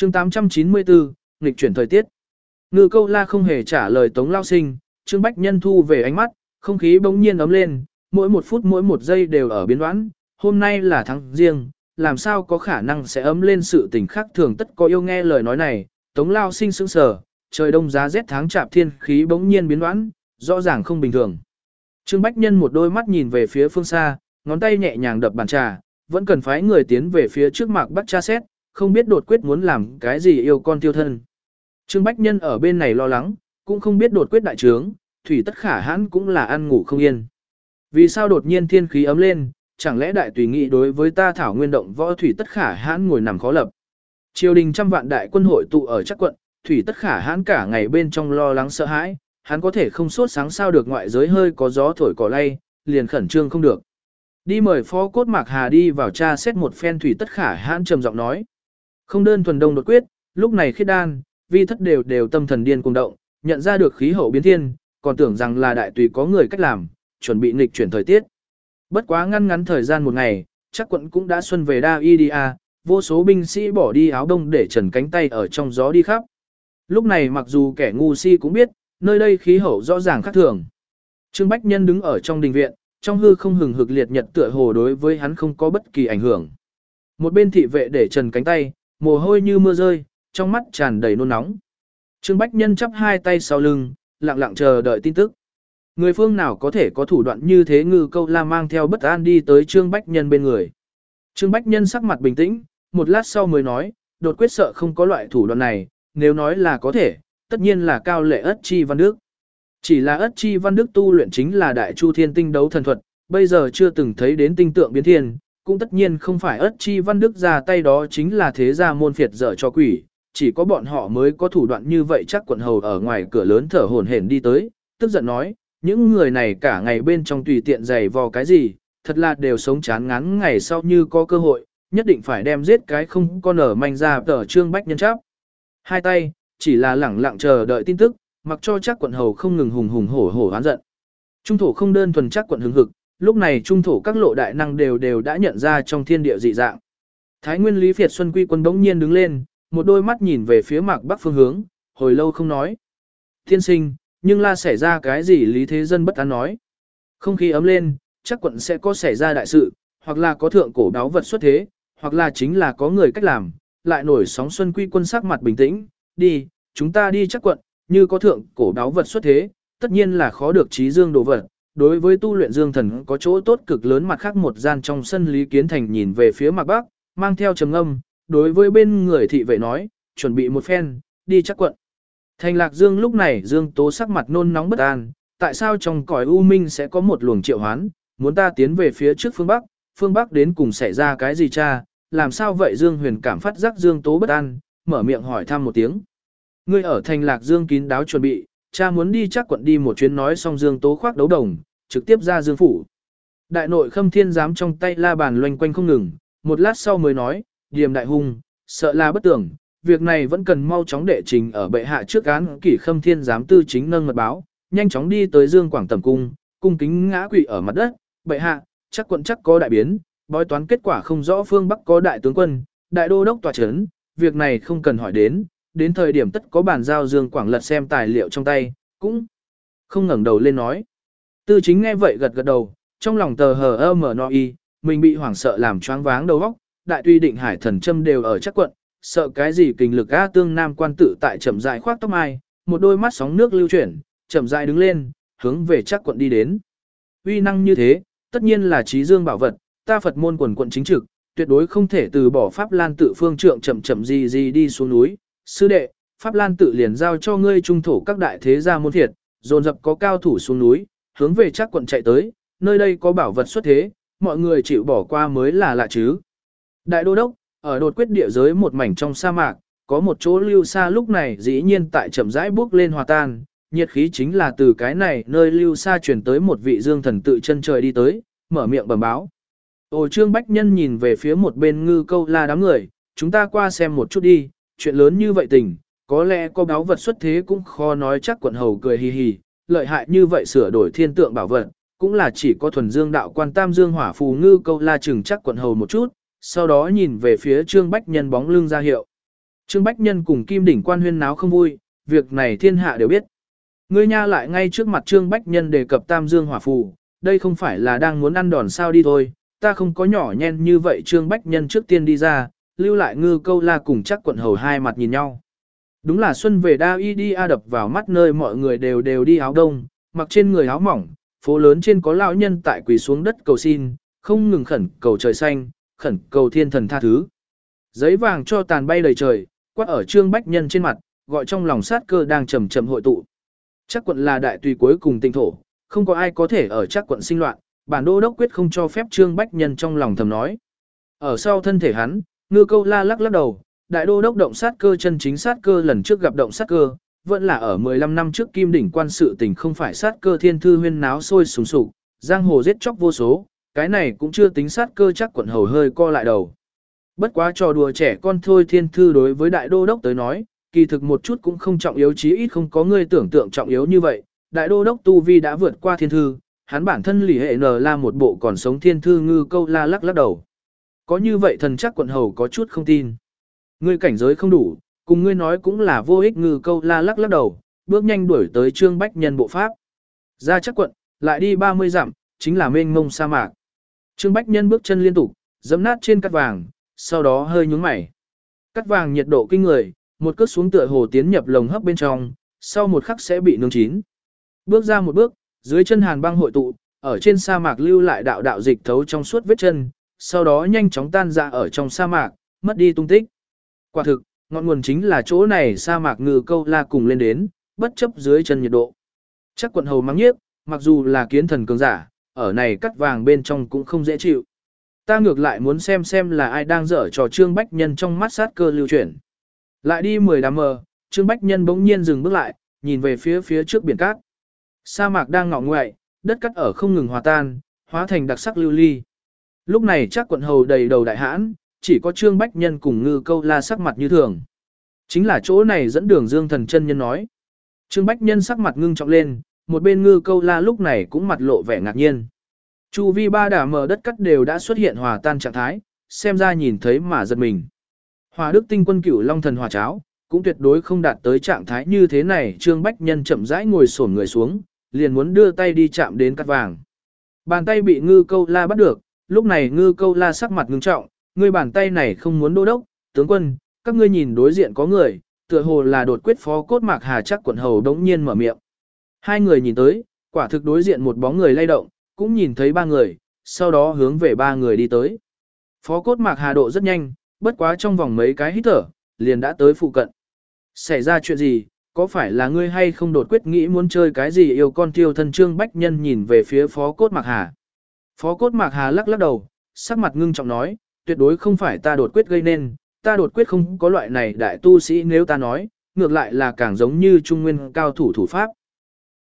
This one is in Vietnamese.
Chương 894, nghịch chuyển thời tiết. Ngư câu la không hề trả lời Tống Lao Sinh, Trương Bách Nhân thu về ánh mắt, không khí bỗng nhiên ấm lên, mỗi một phút mỗi một giây đều ở biến đoán, hôm nay là tháng riêng, làm sao có khả năng sẽ ấm lên sự tình khác thường tất có yêu nghe lời nói này, Tống Lao Sinh sững sờ, trời đông giá rét tháng chạp thiên khí bỗng nhiên biến đoán, rõ ràng không bình thường. Trương Bách Nhân một đôi mắt nhìn về phía phương xa, ngón tay nhẹ nhàng đập bàn trà, vẫn cần phái người tiến về phía trước Mạc Bắc tra xét, không biết đột quyết muốn làm cái gì yêu con tiêu thân. Trương Bách Nhân ở bên này lo lắng, cũng không biết đột quyết đại trướng, thủy tất khả hãn cũng là ăn ngủ không yên. Vì sao đột nhiên thiên khí ấm lên, chẳng lẽ đại tùy nghị đối với ta thảo nguyên động võ thủy tất khả hãn ngồi nằm khó lập. Triều đình trăm vạn đại quân hội tụ ở chắc quận, thủy tất khả hãn cả ngày bên trong lo lắng sợ hãi, hắn có thể không sốt sáng sao được ngoại giới hơi có gió thổi cỏ lay, liền khẩn trương không được. Đi mời phó cốt Mạc Hà đi vào tra xét một phen thủy tất khả hãn trầm giọng nói. Không đơn thuần đông đột quyết, lúc này khiết đan, vi thất đều tâm thần điên cuồng động, nhận ra được khí hậu biến thiên, còn tưởng rằng là đại tùy có người cách làm, chuẩn bị nghịch chuyển thời tiết. Bất quá ngắn thời gian một ngày, chắc quận cũng đã xuân về đa y đi a, vô số binh sĩ bỏ đi áo đông để trần cánh tay ở trong gió đi khắp. Lúc này mặc dù kẻ ngu si cũng biết, nơi đây khí hậu rõ ràng khác thường. Trương Bách Nhân đứng ở trong đình viện, trong hư không hừng hực liệt nhật tựa hồ đối với hắn không có bất kỳ ảnh hưởng. Một bên thị vệ để trần cánh tay, mồ hôi như mưa rơi, trong mắt tràn đầy nôn nóng. Trương Bách Nhân chắp hai tay sau lưng, lặng lặng chờ đợi tin tức. Người phương nào có thể có thủ đoạn như thế Ngư Câu La mang theo bất an đi tới Trương Bách Nhân bên người. Trương Bách Nhân sắc mặt bình tĩnh, một lát sau mới nói, đột quyết sợ không có loại thủ đoạn này, nếu nói là có thể, tất nhiên là cao lệ Ất Chi Văn Đức. Chỉ là Ất Chi Văn Đức tu luyện chính là Đại Chu Thiên Tinh đấu thần thuật, bây giờ chưa từng thấy đến tinh tượng biến thiên, cũng tất nhiên không phải Ất Chi Văn Đức ra tay đó chính là thế gia môn phiệt dở cho quỷ, chỉ có bọn họ mới có thủ đoạn như vậy. Chắc quận hầu ở ngoài cửa lớn thở hổn hển đi tới, tức giận nói, những người này cả ngày bên trong tùy tiện giày vò cái gì, thật là đều sống chán ngán ngày sau như có cơ hội, nhất định phải đem giết cái không con ở manh ra tờ Trương Bách Nhân chắp hai tay, chỉ là lẳng lặng chờ đợi tin tức, mặc cho chắc quận hầu không ngừng hùng hổ oán giận. Trung thổ không đơn thuần chắc quận hứng hực, lúc này trung thổ các lộ đại năng đều đã nhận ra trong thiên địa dị dạng. Thái Nguyên Lý Việt Xuân Quy quân bỗng nhiên đứng lên, một đôi mắt nhìn về phía Mạc Bắc phương hướng, hồi lâu không nói. Thiên sinh, nhưng là xảy ra cái gì Lý Thế Dân bất an nói. Không khí ấm lên, chắc quận sẽ có xảy ra đại sự, hoặc là có thượng cổ đáo vật xuất thế, hoặc là chính là có người cách làm, lại nổi sóng. Xuân Quy quân sắc mặt bình tĩnh, đi, chúng ta đi chắc quận, như có thượng cổ đáo vật xuất thế, tất nhiên là khó được trí dương đồ vật. Đối với tu luyện dương thần có chỗ tốt cực lớn. Mặt khác một gian trong sân Lý Kiến Thành nhìn về phía Mạc Bắc, mang theo trầm âm, đối với bên người thị vệ nói, chuẩn bị một phen, đi chắc quận. Thành Lạc Dương lúc này Dương Tố sắc mặt nôn nóng bất an, tại sao trong cõi u minh sẽ có một luồng triệu hoán, muốn ta tiến về phía trước phương Bắc đến cùng xảy ra cái gì cha, làm sao vậy? Dương Huyền cảm phát giác Dương Tố bất an, mở miệng hỏi thăm một tiếng. Ngươi ở Thành Lạc Dương kín đáo chuẩn bị, cha muốn đi chắc quận đi một chuyến. Nói xong Dương Tố khoác đấu đồng, trực tiếp ra Dương phủ. Đại nội Khâm Thiên giám trong tay la bàn loanh quanh không ngừng, một lát sau mới nói, Điềm đại hung, sợ là bất tưởng, việc này vẫn cần mau chóng đệ trình ở bệ hạ trước án. Kỷ Khâm Thiên giám tư chính nâng mật báo, nhanh chóng đi tới Dương Quảng Tầm cung, cung kính ngã quỵ ở mặt đất, bệ hạ, chắc quận chắc có đại biến, bói toán kết quả không rõ, phương Bắc có đại tướng quân, đại đô đốc tòa chấn, việc này không cần hỏi đến thời điểm tất có bàn giao. Dương Quảng lật xem tài liệu trong tay, cũng không ngẩng đầu lên nói. Tư chính nghe vậy gật gật đầu, trong lòng tờ hờ mở no y, mình bị hoảng sợ làm choáng váng đầu óc. Đại tuy định hải thần châm đều ở chắc quận, sợ cái gì kinh lực a. Tương Nam quan tự tại chậm rãi khoác tóc mai, một đôi mắt sóng nước lưu chuyển, chậm rãi đứng lên, hướng về chắc quận đi đến. Uy năng như thế, tất nhiên là trí dương bảo vật, ta Phật môn quần quận chính trực, tuyệt đối không thể từ bỏ. Pháp Lan tự phương trượng chậm gì đi xuống núi, sư đệ, Pháp Lan tự liền giao cho ngươi. Trung thổ các đại thế gia môn thiệt, dồn dập có cao thủ xuống núi, hướng về chắc quận chạy tới, nơi đây có bảo vật xuất thế, mọi người chịu bỏ qua mới là lạ chứ. Đại đô đốc, ở đột quyết địa giới một mảnh trong sa mạc, có một chỗ lưu xa lúc này dĩ nhiên tại chậm rãi bước lên hòa tan, nhiệt khí chính là từ cái này nơi lưu xa chuyển tới. Một vị dương thần tự chân trời đi tới, mở miệng bẩm báo. Ồ, Trương Bách Nhân nhìn về phía một bên Ngư Câu La đám người, chúng ta qua xem một chút đi, chuyện lớn như vậy tình, có lẽ có báu vật xuất thế cũng khó nói. Chắc quận hầu cười hì hì, lợi hại như vậy sửa đổi thiên tượng bảo vật, cũng là chỉ có thuần dương đạo quan tam dương hỏa phù. Ngư Câu La chừng Chắc quận hầu một chút, sau đó nhìn về phía Trương Bách Nhân bóng lưng ra hiệu. Trương Bách Nhân cùng Kim Đỉnh Quan huyên náo không vui, việc này thiên hạ đều biết. Ngươi nha lại ngay trước mặt Trương Bách Nhân đề cập Tam Dương Hỏa Phù, đây không phải là đang muốn ăn đòn sao đi thôi, ta không có nhỏ nhen như vậy. Trương Bách Nhân trước tiên đi ra, lưu lại Ngư Câu La cùng Trác Quận Hầu hai mặt nhìn nhau. Đúng là xuân về đa y đi a đập vào mắt nơi mọi người đều đi áo đông, mặc trên người áo mỏng, phố lớn trên có lão nhân tại quỳ xuống đất cầu xin, không ngừng khẩn cầu trời xanh, khẩn cầu thiên thần tha thứ. Giấy vàng cho tàn bay đầy trời, quát ở Trương Bách Nhân trên mặt, gọi trong lòng sát cơ đang chậm chậm hội tụ. Trác quận là đại tùy cuối cùng tinh thổ, không có ai có thể ở Trác quận sinh loạn, bản đô đốc quyết không cho phép. Trương Bách Nhân trong lòng thầm nói. Ở sau thân thể hắn, Ngư Câu La lắc lắc đầu, đại đô đốc động sát cơ chân chính sát cơ lần trước gặp động sát cơ, vẫn là ở 15 năm trước Kim Đỉnh Quan sự tình, không phải sát cơ thiên thư huyên náo sôi sùng sục, giang hồ giết chóc vô số, cái này cũng chưa tính sát cơ. Trác quận hầu hơi co lại đầu. Bất quá trò đùa trẻ con thôi, thiên thư đối với đại đô đốc tới nói, kỳ thực một chút cũng không trọng yếu, chí ít không có người tưởng tượng trọng yếu như vậy. Đại đô đốc tu vi đã vượt qua thiên thư, hắn bản thân lì hệ nờ la một bộ còn sống. Thiên thư Ngư Câu La lắc lắc đầu. Có như vậy thần Trác quận hầu có chút không tin. Ngươi cảnh giới không đủ, cùng ngươi nói cũng là vô ích. Ngư Câu La lắc lắc đầu, bước nhanh đuổi tới Trương Bách Nhân bộ pháp. Ra Trác quận, lại đi 30 dặm, chính là mênh mông sa mạc. Trương Bách Nhân bước chân liên tục, giẫm nát trên cát vàng, sau đó hơi nhướng mày. Cát vàng nhiệt độ kinh người, một cước xuống tựa hồ tiến nhập lồng hấp bên trong, sau một khắc sẽ bị nướng chín. Bước ra một bước, dưới chân hàn băng hội tụ, ở trên sa mạc lưu lại đạo đạo dịch thấu trong suốt vết chân, sau đó nhanh chóng tan ra ở trong sa mạc, mất đi tung tích. Quả thực, ngọn nguồn chính là chỗ này. Sa mạc Ngư Câu La cùng lên đến, bất chấp dưới chân nhiệt độ. Trác quận hầu mắng nhiếc, mặc dù là kiến thần cường giả, ở này cắt vàng bên trong cũng không dễ chịu. Ta ngược lại muốn xem là ai đang dở trò. Trương Bách Nhân trong mắt sát cơ lưu chuyển. Lại đi 10 đám mờ, Trương Bách Nhân bỗng nhiên dừng bước lại, nhìn về phía trước biển cát. Sa mạc đang ngọ ngoại, đất cát ở không ngừng hòa tan, hóa thành đặc sắc lưu ly. Lúc này Trác quận hầu đầy đầu đại hãn, chỉ có Trương Bách Nhân cùng Ngư Câu La sắc mặt như thường. Chính là chỗ này dẫn đường Dương Thần chân nhân nói. Trương Bách Nhân sắc mặt ngưng trọng lên, một bên Ngư Câu La lúc này cũng mặt lộ vẻ ngạc nhiên. Chu vi 3 đả mờ đất cắt đều đã xuất hiện hòa tan trạng thái, xem ra nhìn thấy mà giật mình. Hòa Đức Tinh Quân Cửu Long Thần Hỏa Cháo cũng tuyệt đối không đạt tới trạng thái như thế này. Trương Bách Nhân chậm rãi ngồi xổm người xuống, liền muốn đưa tay đi chạm đến cắt vàng. Bàn tay bị Ngư Câu La bắt được, lúc này Ngư Câu La sắc mặt ngưng trọng, ngươi bàn tay này không muốn đô đốc, tướng quân, các ngươi nhìn đối diện có người, tựa hồ là đột quyết Phó Cốt Mạc Hà. Trác quận hầu đống nhiên mở miệng. Hai người nhìn tới, quả thực đối diện một bóng người lay động, cũng nhìn thấy 3 người, sau đó hướng về 3 người đi tới. Phó Cốt Mạc Hà độ rất nhanh, bất quá trong vòng mấy cái hít thở, liền đã tới phụ cận. Xảy ra chuyện gì, có phải là ngươi hay không đột quyết nghĩ muốn chơi cái gì yêu con tiêu thân? Trương Bách Nhân nhìn về phía Phó Cốt Mạc Hà. Phó Cốt Mạc Hà lắc lắc đầu, sắc mặt ngưng trọng nói, tuyệt đối không phải ta đột quyết gây nên, ta đột quyết không có loại này đại tu sĩ, nếu ta nói, ngược lại là càng giống như trung nguyên cao thủ thủ pháp.